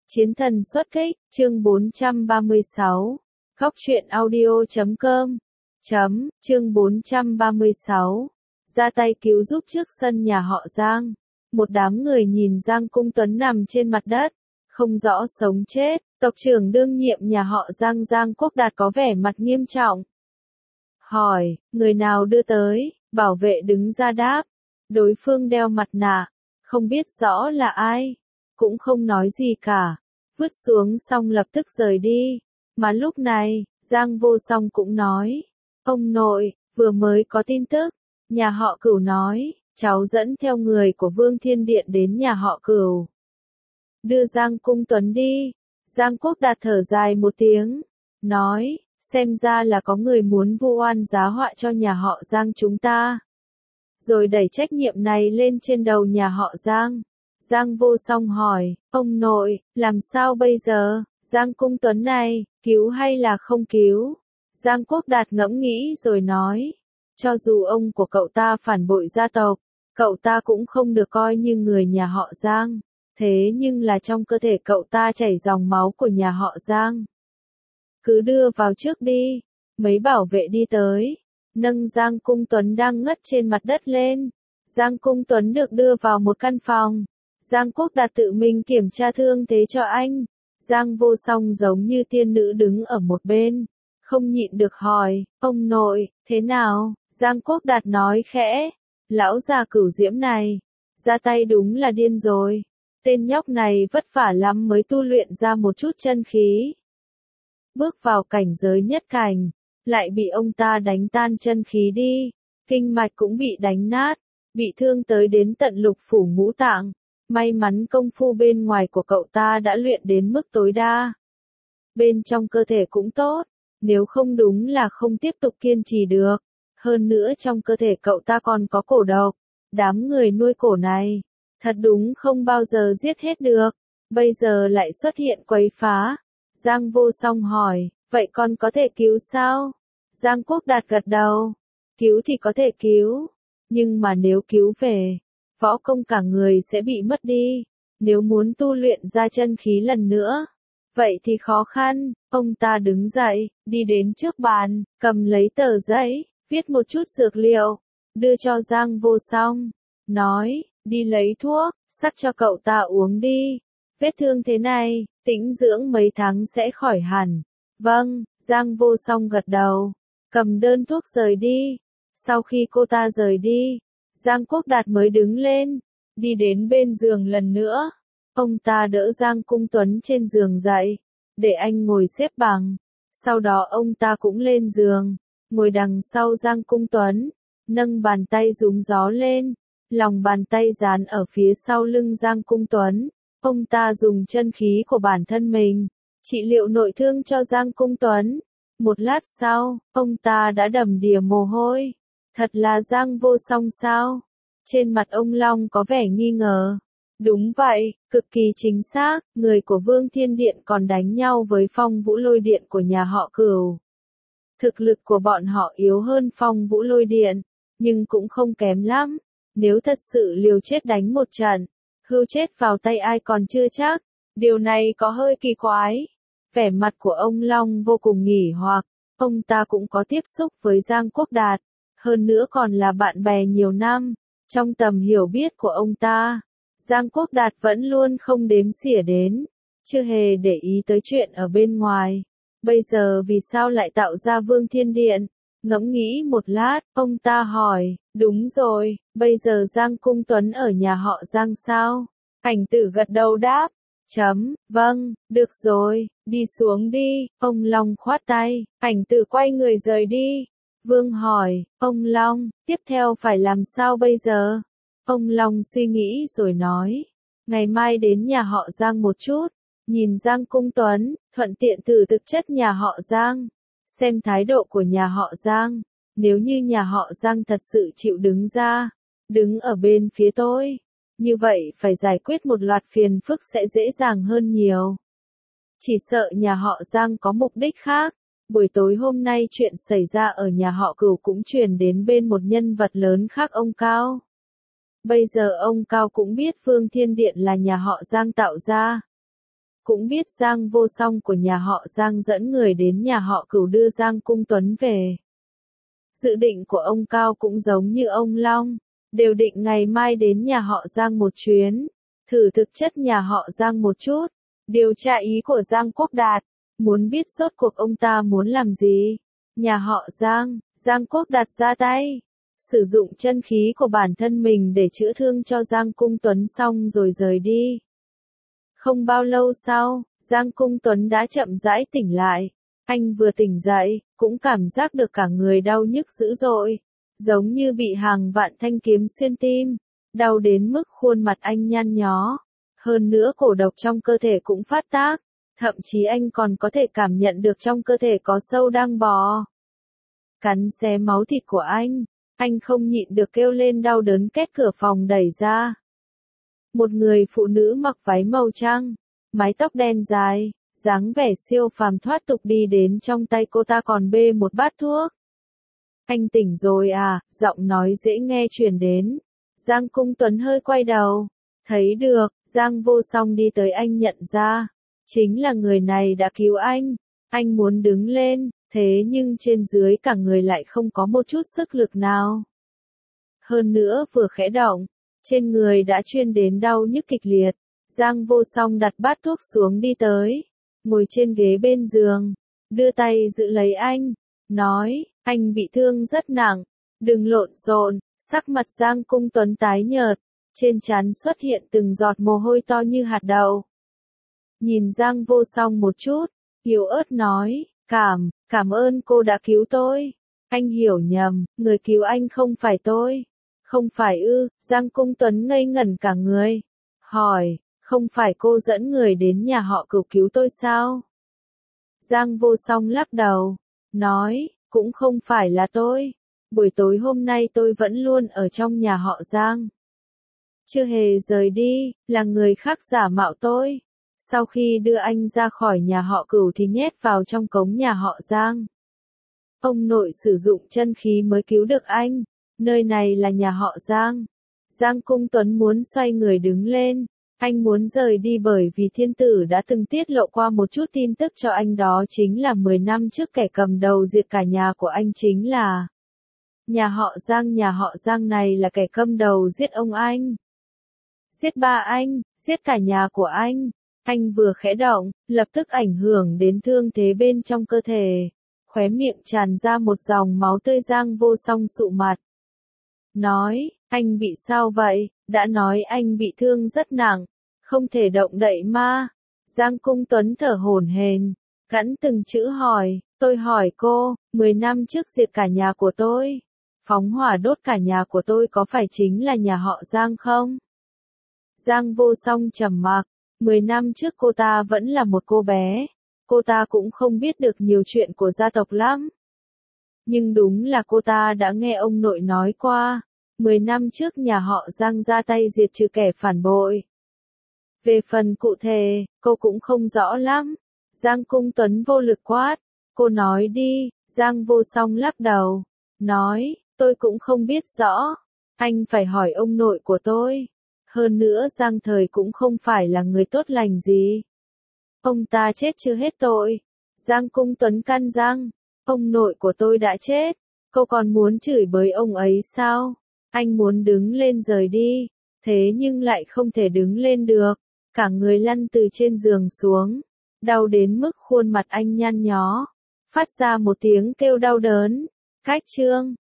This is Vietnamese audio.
Chiến thần xuất kích, chương 436. Góc truyện audio.com. Chương 436. Ra tay cứu giúp trước sân nhà họ Giang. Một đám người nhìn Giang Cung Tuấn nằm trên mặt đất, không rõ sống chết. Tộc trưởng đương nhiệm nhà họ Giang Giang Quốc Đạt có vẻ mặt nghiêm trọng. Hỏi, người nào đưa tới? Bảo vệ đứng ra đáp. Đối phương đeo mặt nạ, không biết rõ là ai, cũng không nói gì cả. Vứt xuống xong lập tức rời đi. Mà lúc này, Giang Vô Song cũng nói, ông nội, vừa mới có tin tức, nhà họ Cửu nói, cháu dẫn theo người của Vương Thiên Điện đến nhà họ Cửu. Đưa Giang Cung Tuấn đi. Giang Quốc Đạt thở dài một tiếng, nói, xem ra là có người muốn vu oan giá họa cho nhà họ Giang chúng ta. Rồi đẩy trách nhiệm này lên trên đầu nhà họ Giang. Giang Vô Song hỏi, ông nội, làm sao bây giờ, Giang Cung Tuấn này, cứu hay là không cứu? Giang Quốc Đạt ngẫm nghĩ rồi nói, cho dù ông của cậu ta phản bội gia tộc, cậu ta cũng không được coi như người nhà họ Giang. Thế nhưng là trong cơ thể cậu ta chảy dòng máu của nhà họ Giang. Cứ đưa vào trước đi. Mấy bảo vệ đi tới, nâng Giang Cung Tuấn đang ngất trên mặt đất lên. Giang Cung Tuấn được đưa vào một căn phòng. Giang Quốc Đạt tự mình kiểm tra thương thế cho anh. Giang Vô Song giống như tiên nữ đứng ở một bên, không nhịn được hỏi, ông nội, thế nào? Giang Quốc Đạt nói khẽ, lão già Cửu Diễm này, ra tay đúng là điên rồi. Tên nhóc này vất vả lắm mới tu luyện ra một chút chân khí. Bước vào cảnh giới nhất cảnh, lại bị ông ta đánh tan chân khí đi, kinh mạch cũng bị đánh nát, bị thương tới đến tận lục phủ ngũ tạng. May mắn công phu bên ngoài của cậu ta đã luyện đến mức tối đa. Bên trong cơ thể cũng tốt, nếu không đúng là không tiếp tục kiên trì được. Hơn nữa trong cơ thể cậu ta còn có cổ độc, đám người nuôi cổ này, thật đúng không bao giờ giết hết được, bây giờ lại xuất hiện quấy phá. Giang Vô Song hỏi, vậy con có thể cứu sao? Giang Quốc Đạt gật đầu, cứu thì có thể cứu, nhưng mà nếu cứu về, võ công cả người sẽ bị mất đi. Nếu muốn tu luyện ra chân khí lần nữa, vậy thì khó khăn. Ông ta đứng dậy, đi đến trước bàn, cầm lấy tờ giấy, viết một chút dược liệu, đưa cho Giang Vô Song, nói, đi lấy thuốc, sắc cho cậu ta uống đi. Vết thương thế này, tĩnh dưỡng mấy tháng sẽ khỏi hẳn. Vâng, Giang Vô Song gật đầu, cầm đơn thuốc rời đi. Sau khi cô ta rời đi, Giang Quốc Đạt mới đứng lên, đi đến bên giường lần nữa. Ông ta đỡ Giang Cung Tuấn trên giường dậy, để anh ngồi xếp bằng. Sau đó ông ta cũng lên giường, ngồi đằng sau Giang Cung Tuấn, nâng bàn tay rúm gió lên, lòng bàn tay dán ở phía sau lưng Giang Cung Tuấn. Ông ta dùng chân khí của bản thân mình, trị liệu nội thương cho Giang Cung Tuấn. Một lát sau, ông ta đã đầm đìa mồ hôi. Thật là Giang Vô Song sao? Trên mặt ông Long có vẻ nghi ngờ. Đúng vậy, cực kỳ chính xác, người của Vương Thiên Điện còn đánh nhau với Phong Vũ Lôi Điện của nhà họ Cửu. Thực lực của bọn họ yếu hơn Phong Vũ Lôi Điện, nhưng cũng không kém lắm. Nếu thật sự liều chết đánh một trận, hưu chết vào tay ai còn chưa chắc. Điều này có hơi kỳ quái. Vẻ mặt của ông Long vô cùng nghỉ hoặc. Ông ta cũng có tiếp xúc với Giang Quốc Đạt, hơn nữa còn là bạn bè nhiều năm. Trong tầm hiểu biết của ông ta, Giang Quốc Đạt vẫn luôn không đếm xỉa đến, chưa hề để ý tới chuyện ở bên ngoài. Bây giờ vì sao lại tạo ra Vương Thiên Điện? Ngẫm nghĩ một lát, ông ta hỏi, đúng rồi, bây giờ Giang Cung Tuấn ở nhà họ Giang sao? Ảnh Tử gật đầu đáp, vâng, được rồi, đi xuống đi. Ông Long khoát tay, Ảnh Tử quay người rời đi. Vương hỏi, ông Long, tiếp theo phải làm sao bây giờ? Ông Long suy nghĩ rồi nói, ngày mai đến nhà họ Giang một chút, nhìn Giang Cung Tuấn, thuận tiện thử thực chất nhà họ Giang, xem thái độ của nhà họ Giang. Nếu như nhà họ Giang thật sự chịu đứng ra, đứng ở bên phía tôi, như vậy phải giải quyết một loạt phiền phức sẽ dễ dàng hơn nhiều. Chỉ sợ nhà họ Giang có mục đích khác. Buổi tối hôm nay chuyện xảy ra ở nhà họ Cửu cũng truyền đến bên một nhân vật lớn khác, ông Cao. Bây giờ ông Cao cũng biết Vương Thiên Điện là nhà họ Giang tạo ra. cũng biết Giang Vô Song của nhà họ Giang dẫn người đến nhà họ Cửu đưa Giang Cung Tuấn về. Dự định của ông Cao cũng giống như ông Long, đều định ngày mai đến nhà họ Giang một chuyến, thử thực chất nhà họ Giang một chút, điều tra ý của Giang Quốc Đạt, muốn biết rốt cuộc ông ta muốn làm gì. Nhà họ Giang, Giang Quốc Đạt ra tay, sử dụng chân khí của bản thân mình để chữa thương cho Giang Cung Tuấn xong rồi rời đi. Không bao lâu sau, Giang Cung Tuấn đã chậm rãi tỉnh lại. Anh vừa tỉnh dậy, cũng cảm giác được cả người đau nhức dữ dội, giống như bị hàng vạn thanh kiếm xuyên tim, đau đến mức khuôn mặt anh nhăn nhó. Hơn nữa cổ độc trong cơ thể cũng phát tác, thậm chí anh còn có thể cảm nhận được trong cơ thể có sâu đang bò cắn xé máu thịt của anh không nhịn được kêu lên đau đớn. Két cửa phòng đẩy ra. Một người phụ nữ mặc váy màu trắng, mái tóc đen dài, dáng vẻ siêu phàm thoát tục đi đến, trong tay cô ta còn bê một bát thuốc. Anh tỉnh rồi à, giọng nói dễ nghe truyền đến. Giang Cung Tuấn hơi quay đầu, thấy được, Giang Vô Song đi tới, anh nhận ra, chính là người này đã cứu anh muốn đứng lên, thế nhưng trên dưới cả người lại không có một chút sức lực nào. Hơn nữa vừa khẽ động, trên người đã truyền đến đau nhức kịch liệt. Giang Vô Song đặt bát thuốc xuống đi tới, ngồi trên ghế bên giường, đưa tay giữ lấy anh, nói, anh bị thương rất nặng, đừng lộn xộn. Sắc mặt Giang Cung Tuấn tái nhợt, trên trán xuất hiện từng giọt mồ hôi to như hạt đậu. Nhìn Giang Vô Song một chút, yếu ớt nói, cảm ơn cô đã cứu tôi. Anh hiểu nhầm, người cứu anh không phải tôi. Không phải ư? Giang Cung Tuấn ngây ngẩn cả người, hỏi, không phải cô dẫn người đến nhà họ Cửu cứu tôi sao? Giang Vô Song lắc đầu, nói, cũng không phải là tôi. Buổi tối hôm nay tôi vẫn luôn ở trong nhà họ Giang. Chưa hề rời đi, là người khác giả mạo tôi. Sau khi đưa anh ra khỏi nhà họ Cửu thì nhét vào trong cống nhà họ Giang. Ông nội sử dụng chân khí mới cứu được anh. Nơi này là nhà họ Giang. Giang Cung Tuấn muốn xoay người đứng lên. Anh muốn rời đi bởi vì thiên tử đã từng tiết lộ qua một chút tin tức cho anh, đó chính là 10 năm trước kẻ cầm đầu diệt cả nhà của anh chính là nhà họ Giang. Nhà họ Giang này là kẻ cầm đầu giết ông anh, giết ba anh, giết cả nhà của anh. Anh vừa khẽ động, lập tức ảnh hưởng đến thương thế bên trong cơ thể. Khóe miệng tràn ra một dòng máu tươi. Giang Vô Song sụ mặt, nói, anh bị sao vậy? Đã nói anh bị thương rất nặng, không thể động đậy mà. Giang Cung Tuấn thở hổn hển, gắn từng chữ hỏi, tôi hỏi cô, 10 năm trước diệt cả nhà của tôi, phóng hỏa đốt cả nhà của tôi có phải chính là nhà họ Giang không? Giang Vô Song trầm mặc, 10 năm trước cô ta vẫn là một cô bé, cô ta cũng không biết được nhiều chuyện của gia tộc lắm. Nhưng đúng là cô ta đã nghe ông nội nói qua, 10 năm trước nhà họ Giang ra tay diệt trừ kẻ phản bội. Về phần cụ thể, cô cũng không rõ lắm. Giang Cung Tuấn vô lực quát, cô nói đi. Giang Vô Song lắc đầu, nói, tôi cũng không biết rõ. Anh phải hỏi ông nội của tôi. Hơn nữa Giang Thời cũng không phải là người tốt lành gì. Ông ta chết chưa hết tội. Giang Cung Tuấn căn răng, ông nội của tôi đã chết, cô còn muốn chửi bới ông ấy sao? Anh muốn đứng lên rời đi, thế nhưng lại không thể đứng lên được, cả người lăn từ trên giường xuống, đau đến mức khuôn mặt anh nhăn nhó, phát ra một tiếng kêu đau đớn. Cách chương